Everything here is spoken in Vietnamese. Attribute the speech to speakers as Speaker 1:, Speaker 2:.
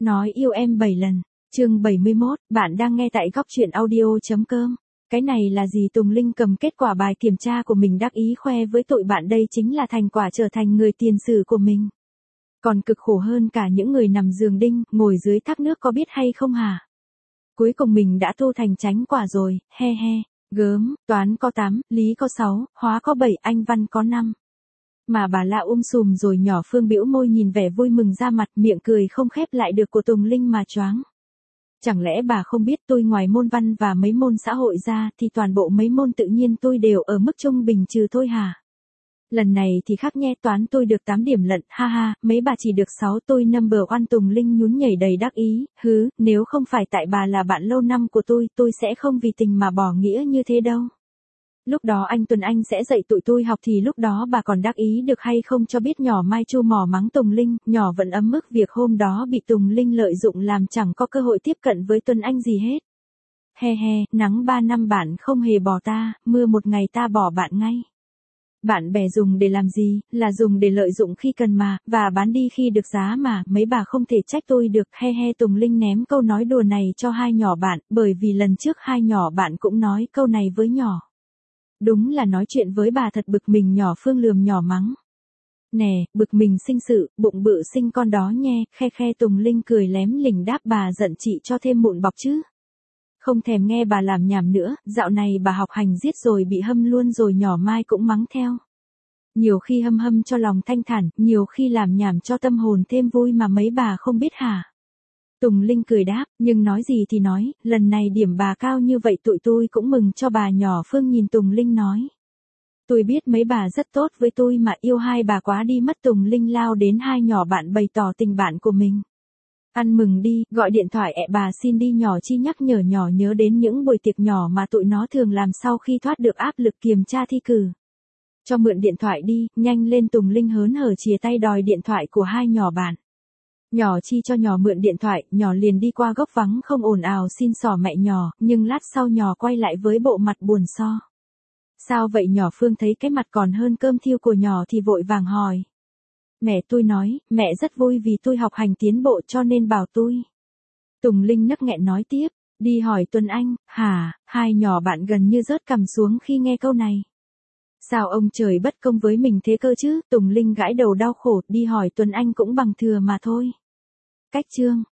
Speaker 1: Nói yêu em 7 lần. Chương 71, bạn đang nghe tại góc truyện audio.com. Cái này là gì? Tùng Linh cầm kết quả bài kiểm tra của mình đắc ý khoe với tụi bạn, đây chính là thành quả trở thành người tiền sử của mình. Còn cực khổ hơn cả những người nằm giường đinh, ngồi dưới thác nước có biết hay không hả? Cuối cùng mình đã thu thành chánh quả rồi, he he. Gớm, toán có 8, lý có 6, hóa có 7, anh văn có 5. Mà bà la sùm rồi. Nhỏ Phương bĩu môi nhìn vẻ vui mừng ra mặt, miệng cười không khép lại được của Tùng Linh mà choáng. Chẳng lẽ bà không biết tôi ngoài môn văn và mấy môn xã hội ra thì toàn bộ mấy môn tự nhiên tôi đều ở mức trung bình trừ thôi hả? Lần này thì khác nhé, toán tôi được 8 điểm lận, ha ha, mấy bà chỉ được 6, tôi number one. Tùng Linh nhún nhảy đầy đắc ý, nếu không phải tại bà là bạn lâu năm của tôi sẽ không vì tình mà bỏ nghĩa như thế đâu. Lúc đó anh Tuấn Anh sẽ dạy tụi tôi học thì lúc đó bà còn đắc ý được hay không cho biết. Nhỏ Mai Chu mỏ mắng Tùng Linh, nhỏ vẫn ấm ức việc hôm đó bị Tùng Linh lợi dụng làm chẳng có cơ hội tiếp cận với Tuấn Anh gì hết. He he, nắng 3 năm bạn không hề bỏ ta, mưa một ngày ta bỏ bạn ngay. Bạn bè dùng để làm gì, là dùng để lợi dụng khi cần mà, và bán đi khi được giá mà, mấy bà không thể trách tôi được, he he. Tùng Linh ném câu nói đùa này cho hai nhỏ bạn, bởi vì lần trước hai nhỏ bạn cũng nói câu này với nhỏ. Đúng là nói chuyện với bà thật bực mình. Nhỏ Phương lườm nhỏ mắng. Nè, bực mình sinh sự, bụng bự sinh con đó nhe, khe khe. Tùng Linh cười lém lỉnh đáp, bà giận chị cho thêm mụn bọc chứ. Không thèm nghe bà làm nhảm nữa, dạo này bà học hành giết rồi bị hâm luôn rồi. Nhỏ Mai cũng mắng theo. Nhiều khi hâm cho lòng thanh thản, nhiều khi làm nhảm cho tâm hồn thêm vui mà mấy bà không biết hả? Tùng Linh cười đáp, nhưng nói gì thì nói, lần này điểm bà cao như vậy tụi tôi cũng mừng cho bà. Nhỏ Phương nhìn Tùng Linh nói. Tôi biết mấy bà rất tốt với tôi mà, yêu hai bà quá đi mất. Tùng Linh lao đến hai nhỏ bạn bày tỏ tình bạn của mình. Ăn mừng đi, gọi điện thoại bà xin đi. Nhỏ Chi nhắc nhở nhỏ nhớ đến những buổi tiệc nhỏ mà tụi nó thường làm sau khi thoát được áp lực kiểm tra thi cử. Cho mượn điện thoại đi, nhanh lên. Tùng Linh hớn hở chìa tay đòi điện thoại của hai nhỏ bạn. Nhỏ Chi cho nhỏ mượn điện thoại, nhỏ liền đi qua góc vắng không ồn ào xin xỏ mẹ nhỏ, nhưng lát sau nhỏ quay lại với bộ mặt buồn so. Sao vậy? Nhỏ Phương thấy cái mặt còn hơn cơm thiêu của nhỏ thì vội vàng hỏi. Mẹ tôi nói, mẹ rất vui vì tôi học hành tiến bộ cho nên bảo tôi. Tùng Linh nấc nghẹn nói tiếp, đi hỏi Tuấn Anh, hả? Hai nhỏ bạn gần như rớt cằm xuống khi nghe câu này. Sao ông trời bất công với mình thế cơ chứ? Tùng Linh gãi đầu đau khổ, đi hỏi Tuấn Anh cũng bằng thừa mà thôi. Cách chương